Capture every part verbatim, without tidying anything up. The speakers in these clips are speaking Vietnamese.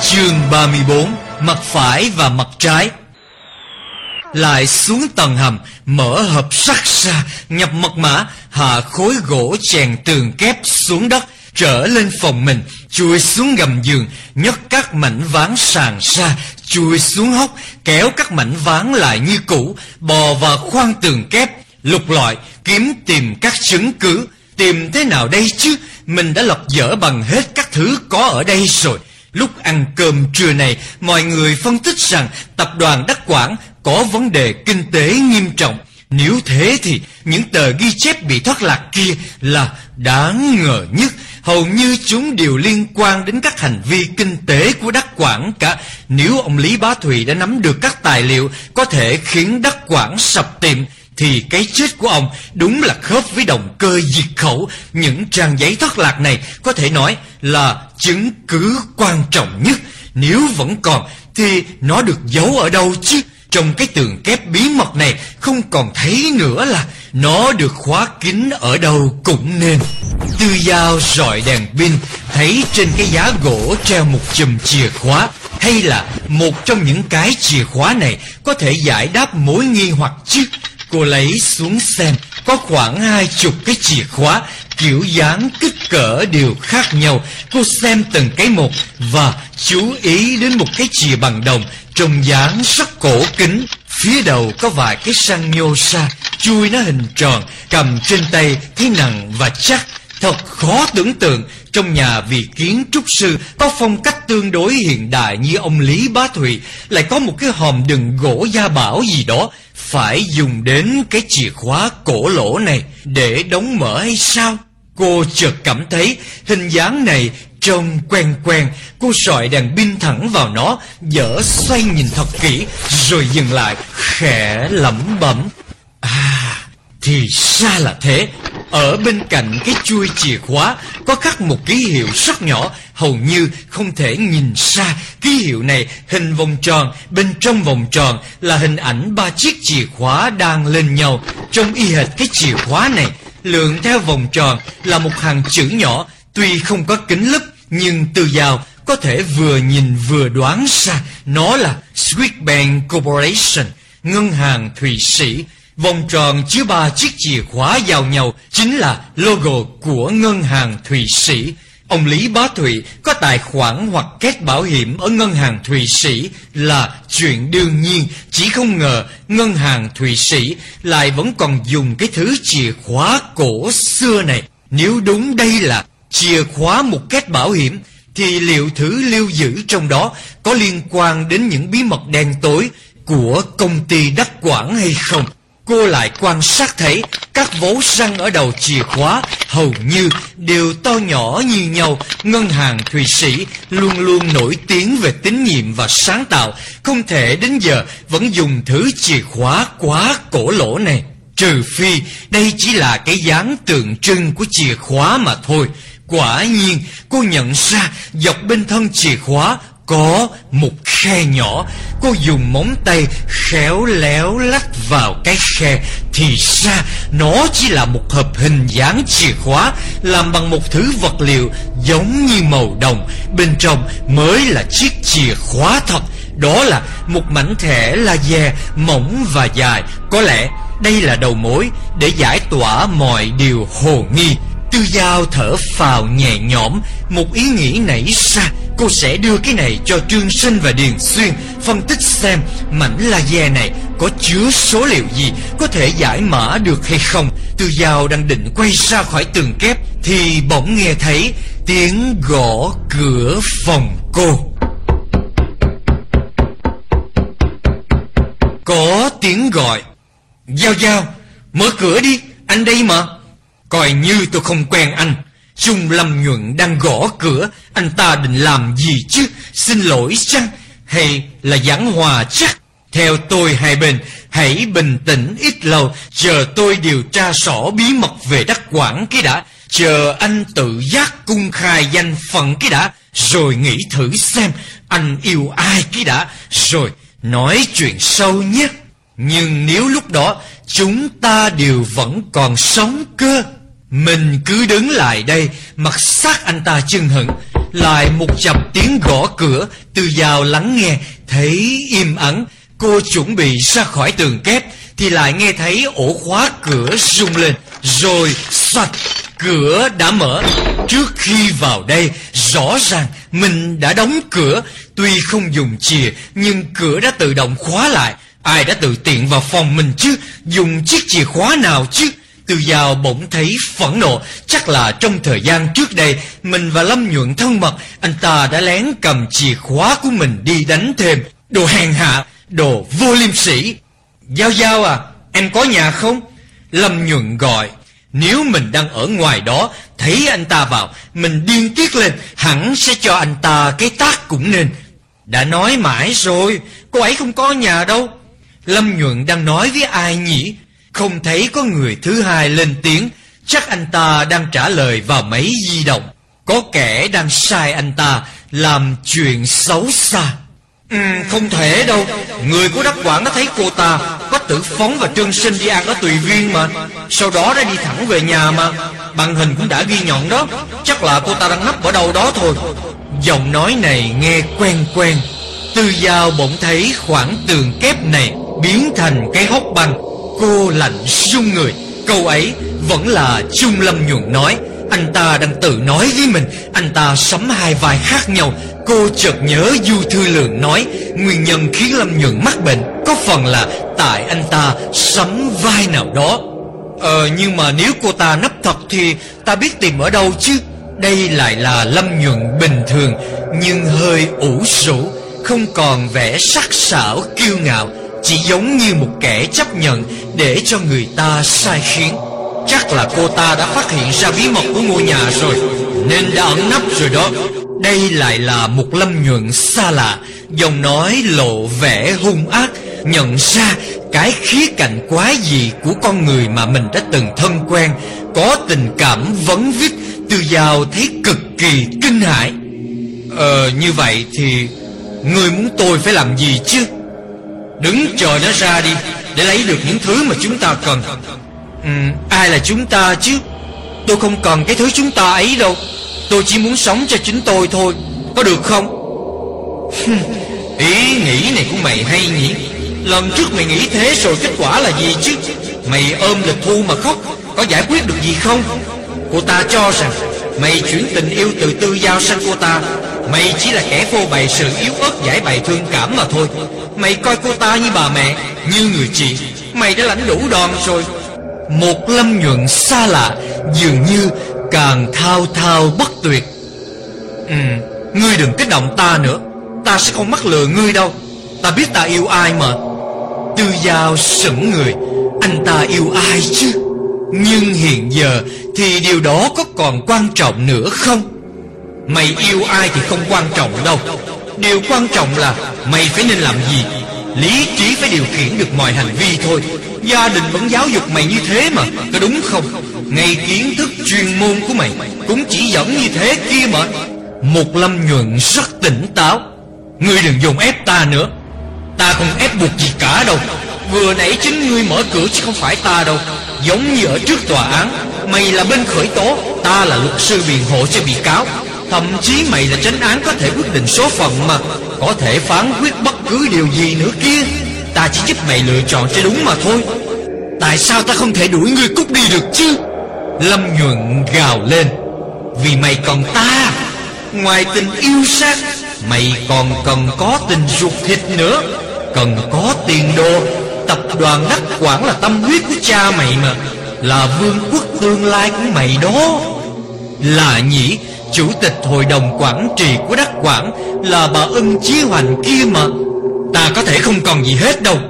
Chương ba mươi bốn. Mặt phải và mặt trái. Lại xuống tầng hầm, mở hộp sắt ra, nhập mật mã, hạ khối gỗ chèn tường kép xuống đất, trở lên phòng mình, chui xuống gầm giường, nhấc các mảnh ván sàn ra, chui xuống hốc, kéo các mảnh ván lại như cũ, bò vào khoan tường kép, lục lọi, kiếm tìm các chứng cứ. Tìm thế nào đây chứ? Mình đã lật dở bằng hết các thứ có ở đây rồi. Lúc ăn cơm trưa này, mọi người phân tích rằng tập đoàn Đắc Quảng có vấn đề kinh tế nghiêm trọng. Nếu thế thì những tờ ghi chép bị thất lạc kia là đáng ngờ nhất. Hầu như chúng đều liên quan đến các hành vi kinh tế của Đắc Quảng cả. Nếu ông Lý Bá Thụy đã nắm được các tài liệu có thể khiến Đắc Quảng sập tiệm, thì cái chết của ông đúng là khớp với động cơ diệt khẩu. Những trang giấy thất lạc này có thể nói là chứng cứ quan trọng nhất. Nếu vẫn còn thì nó được giấu ở đâu chứ? Trong cái tường kép bí mật này không còn thấy nữa là nó được khóa kín ở đâu cũng nên. Tư Dao rọi đèn pin, thấy trên cái giá gỗ treo một chùm chìa khóa. Hay là một trong những cái chìa khóa này có thể giải đáp mối nghi hoặc chứ? Cô lấy xuống xem, có khoảng hai chục cái chìa khóa, kiểu dáng kích cỡ đều khác nhau. Cô xem từng cái một và chú ý đến một cái chìa bằng đồng trông dáng rất cổ kính. Phía đầu có vài cái răng nhô ra, chui nó hình tròn, cầm trên tay thấy nặng và chắc. Thật khó tưởng tượng trong nhà vị kiến trúc sư có phong cách tương đối hiện đại như ông Lý Bá Thụy lại có một cái hòm đựng gỗ gia bảo gì đó, phải dùng đến cái chìa khóa cổ lỗ này để đóng mở hay sao? Cô chợt cảm thấy hình dáng này trông quen quen. Cô soi đèn pin thẳng vào nó, dở xoay nhìn thật kỹ, rồi dừng lại, khẽ lẩm bẩm: À, thì ra là thế. Ở bên cạnh cái chuôi chìa khóa có khắc một ký hiệu rất nhỏ, hầu như không thể nhìn ra. Ký hiệu này hình vòng tròn, bên trong vòng tròn là hình ảnh ba chiếc chìa khóa đang lên nhau, trông y hệt cái chìa khóa này. Lượn theo vòng tròn là một hàng chữ nhỏ, tuy không có kính lúp, nhưng Tư Dao có thể vừa nhìn vừa đoán ra nó là Swedbank Corporation, ngân hàng Thụy Sĩ. Vòng tròn chứa ba chiếc chìa khóa giao nhau chính là logo của ngân hàng Thụy Sĩ. Ông Lý Bá Thụy có tài khoản hoặc kết bảo hiểm ở ngân hàng Thụy Sĩ là chuyện đương nhiên, chỉ không ngờ ngân hàng Thụy Sĩ lại vẫn còn dùng cái thứ chìa khóa cổ xưa này. Nếu đúng đây là chìa khóa một kết bảo hiểm, thì liệu thứ lưu giữ trong đó có liên quan đến những bí mật đen tối của công ty Đắc Quảng hay không? Cô lại quan sát thấy các vố răng ở đầu chìa khóa hầu như đều to nhỏ như nhau. Ngân hàng Thụy Sĩ luôn luôn nổi tiếng về tín nhiệm và sáng tạo, không thể đến giờ vẫn dùng thứ chìa khóa quá cổ lỗ này. Trừ phi đây chỉ là cái dáng tượng trưng của chìa khóa mà thôi. Quả nhiên cô nhận ra dọc bên thân chìa khóa có một khe nhỏ. Cô dùng móng tay khéo léo lách vào cái khe, thì ra nó chỉ là một hộp hình dáng chìa khóa làm bằng một thứ vật liệu giống như màu đồng. Bên trong mới là chiếc chìa khóa thật. Đó là một mảnh thẻ laser mỏng và dài. Có lẽ đây là đầu mối để giải tỏa mọi điều hồ nghi. Tư Dao thở phào nhẹ nhõm, một ý nghĩ nảy ra. Cô sẽ đưa cái này cho Trương Sinh và Điền Xuyên phân tích xem mảnh laser này có chứa số liệu gì, có thể giải mã được hay không. Tư Dao đang định quay ra khỏi tường kép thì bỗng nghe thấy tiếng gõ cửa phòng cô. Có tiếng gọi: Dao Dao, mở cửa đi, anh đây mà. Coi như tôi không quen anh. Trung Lâm Nhuận đang gõ cửa, anh ta định làm gì chứ? Xin lỗi chăng? Hay là giảng hòa chắc? Theo tôi hai bên hãy bình tĩnh ít lâu, chờ tôi điều tra rõ bí mật về Đắc Quảng cái đã. Chờ anh tự giác cung khai danh phận cái đã, rồi nghĩ thử xem anh yêu ai cái đã, rồi nói chuyện sâu nhé. Nhưng nếu lúc đó chúng ta đều vẫn còn sống cơ, mình cứ đứng lại đây mặc xác anh ta chưng hửng, lại một chập tiếng gõ cửa. Tư Dao lắng nghe, thấy im ắng. Cô chuẩn bị ra khỏi tường kép thì lại nghe thấy ổ khóa cửa rung lên. Rồi xoạch, cửa đã mở. Trước khi vào đây, rõ ràng mình đã đóng cửa. Tuy không dùng chìa, nhưng cửa đã tự động khóa lại. Ai đã tự tiện vào phòng mình chứ? Dùng chiếc chìa khóa nào chứ? Tư Dao bỗng thấy phẫn nộ. Chắc là trong thời gian trước đây, mình và Lâm Nhuận thân mật, anh ta đã lén cầm chìa khóa của mình đi đánh thêm. Đồ hèn hạ, đồ vô liêm sỉ. Dao Dao à, em có nhà không? Lâm Nhuận gọi. Nếu mình đang ở ngoài đó, thấy anh ta vào, mình điên tiết lên, hẳn sẽ cho anh ta cái tát cũng nên. Đã nói mãi rồi, cô ấy không có nhà đâu. Lâm Nhuận đang nói với ai nhỉ? Không thấy có người thứ hai lên tiếng. Chắc anh ta đang trả lời vào máy di động. Có kẻ đang sai anh ta làm chuyện xấu xa. Ừ, không thể đâu. Người của Đắc Quảng đã thấy cô ta, có Tử Phóng và Trương Sinh đi ăn ở Tùy Viên mà. Sau đó đã đi thẳng về nhà mà. Bằng hình cũng đã ghi nhận đó. Chắc là cô ta đang nấp ở đâu đó thôi. Giọng nói này nghe quen quen. Tư Dao bỗng thấy khoảng tường kép này biến thành cái hốc băng. Cô lạnh run người. Câu ấy vẫn là Trung Lâm Nhuận nói. Anh ta đang tự nói với mình. Anh ta sắm hai vai khác nhau. Cô chợt nhớ Du Thư Lượng nói nguyên nhân khiến Lâm Nhuận mắc bệnh có phần là tại anh ta sắm vai nào đó. Ờ nhưng mà nếu cô ta nấp thật thì ta biết tìm ở đâu chứ? Đây lại là Lâm Nhuận bình thường, nhưng hơi ủ rũ, không còn vẻ sắc sảo kiêu ngạo, chỉ giống như một kẻ chấp nhận để cho người ta sai khiến. Chắc là cô ta đã phát hiện ra bí mật của ngôi nhà rồi, nên đã ẩn nấp rồi đó. Đây lại là một Lâm Nhuận xa lạ, giọng nói lộ vẻ hung ác, nhận ra cái khía cạnh quái dị của con người mà mình đã từng thân quen, có tình cảm vấn vít. Tư Dao thấy cực kỳ kinh hãi. Ờ như vậy thì ngươi muốn tôi phải làm gì chứ? Đứng chờ nó ra đi, để lấy được những thứ mà chúng ta cần. Ừ, ai là chúng ta chứ? Tôi không cần cái thứ chúng ta ấy đâu. Tôi chỉ muốn sống cho chính tôi thôi, có được không? Ý nghĩ này của mày hay nhỉ? Lần trước mày nghĩ thế rồi kết quả là gì chứ? Mày ôm Lịch Thu mà khóc, có giải quyết được gì không? Cô ta cho rằng mày chuyển tình yêu từ Tư Dao sang cô ta. Mày chỉ là kẻ phô bày sự yếu ớt, giải bày thương cảm mà thôi. Mày coi cô ta như bà mẹ, như người chị. Mày đã lãnh đủ đòn rồi. Một Lâm Nhuận xa lạ, dường như càng thao thao bất tuyệt. Ừ, ngươi đừng kích động ta nữa. Ta sẽ không mắc lừa ngươi đâu. Ta biết ta yêu ai mà. Tư Dao sững người. Anh ta yêu ai chứ? Nhưng hiện giờ thì điều đó có còn quan trọng nữa không? Mày yêu ai thì không quan trọng đâu. Điều quan trọng là mày phải nên làm gì. Lý trí phải điều khiển được mọi hành vi thôi. Gia đình vẫn giáo dục mày như thế mà, có đúng không? Ngay kiến thức chuyên môn của mày cũng chỉ dẫn như thế kia mà. Một Lâm Nhuận rất tỉnh táo. Ngươi đừng dùng ép ta nữa. Ta không ép buộc gì cả đâu. Vừa nãy chính ngươi mở cửa chứ không phải ta đâu. Giống như ở trước tòa án, mày là bên khởi tố, ta là luật sư biện hộ cho bị cáo. Thậm chí mày là chánh án, có thể quyết định số phận mà, có thể phán quyết bất cứ điều gì nữa kia. Ta chỉ giúp mày lựa chọn cho đúng mà thôi. Tại sao ta không thể đuổi ngươi cút đi được chứ? Lâm Nhuận gào lên. Vì mày còn ta. Ngoài tình yêu sát, mày còn cần có tình ruột thịt nữa. Cần có tiền đồ. Tập đoàn Đắc Quảng là tâm huyết của cha mày mà, là vương quốc tương lai của mày đó. Là nhỉ, chủ tịch hội đồng quản trị của Đắc Quảng là bà Ân Chí Hoành kia mà. Ta có thể không còn gì hết đâu.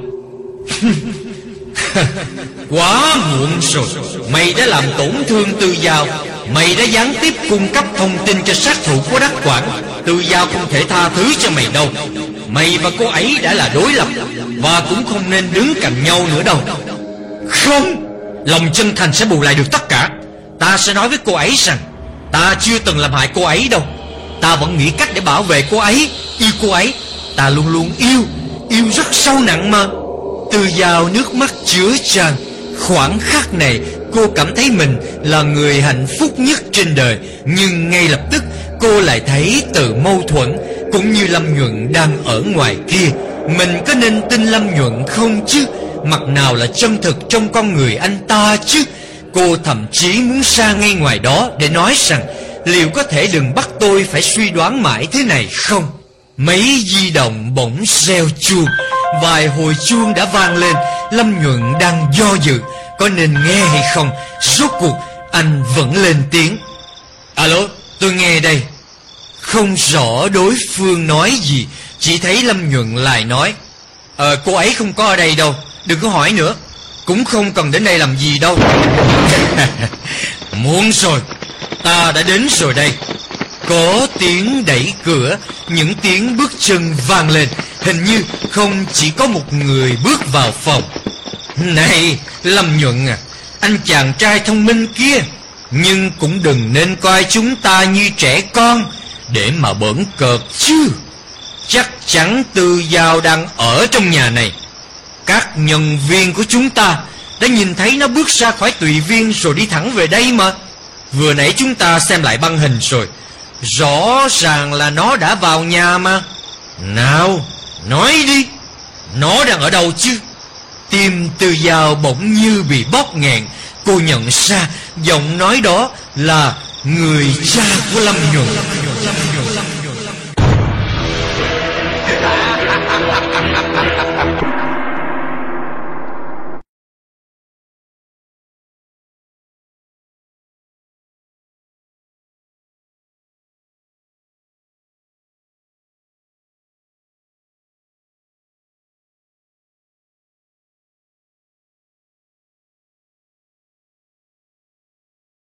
Quá muộn rồi. Mày đã làm tổn thương Tư Dao. Mày đã gián tiếp cung cấp thông tin cho sát thủ của Đắc Quảng. Tư Dao không thể tha thứ cho mày đâu. Mày và cô ấy đã là đối lập, và cũng không nên đứng cạnh nhau nữa đâu. Không, lòng chân thành sẽ bù lại được tất cả. Ta sẽ nói với cô ấy rằng ta chưa từng làm hại cô ấy đâu. Ta vẫn nghĩ cách để bảo vệ cô ấy, yêu cô ấy. Ta luôn luôn yêu, yêu rất sâu nặng mà. Tư Dao nước mắt chứa tràn. Khoảnh khắc này cô cảm thấy mình là người hạnh phúc nhất trên đời. Nhưng ngay lập tức cô lại thấy từ mâu thuẫn cũng như Lâm Nhuận đang ở ngoài kia. Mình có nên tin Lâm Nhuận không chứ? Mặt nào là chân thực trong con người anh ta chứ? Cô thậm chí muốn ra ngay ngoài đó để nói rằng liệu có thể đừng bắt tôi phải suy đoán mãi thế này không? Mấy di động bỗng reo chuông. Vài hồi chuông đã vang lên. Lâm Nhuận đang do dự có nên nghe hay không. Rốt cuộc anh vẫn lên tiếng. Alo, tôi nghe đây. Không rõ đối phương nói gì, chỉ thấy Lâm Nhuận lại nói: Ờ cô ấy không có ở đây đâu, đừng có hỏi nữa. Cũng không cần đến đây làm gì đâu. Muốn rồi, ta đã đến rồi đây. Có tiếng đẩy cửa, những tiếng bước chân vang lên. Hình như không chỉ có một người bước vào phòng. Này Lâm Nhuận à, anh chàng trai thông minh kia, nhưng cũng đừng nên coi chúng ta như trẻ con để mà bỡn cợt chứ. Chắc chắn Tư Giao đang ở trong nhà này. Các nhân viên của chúng ta đã nhìn thấy nó bước ra khỏi tùy viên rồi đi thẳng về đây mà. Vừa nãy chúng ta xem lại băng hình rồi, rõ ràng là nó đã vào nhà mà. Nào, nói đi, nó đang ở đâu chứ? Tim Tư Giao bỗng như bị bóp nghẹn. Cô nhận ra giọng nói đó là người cha của Lâm Nhuận.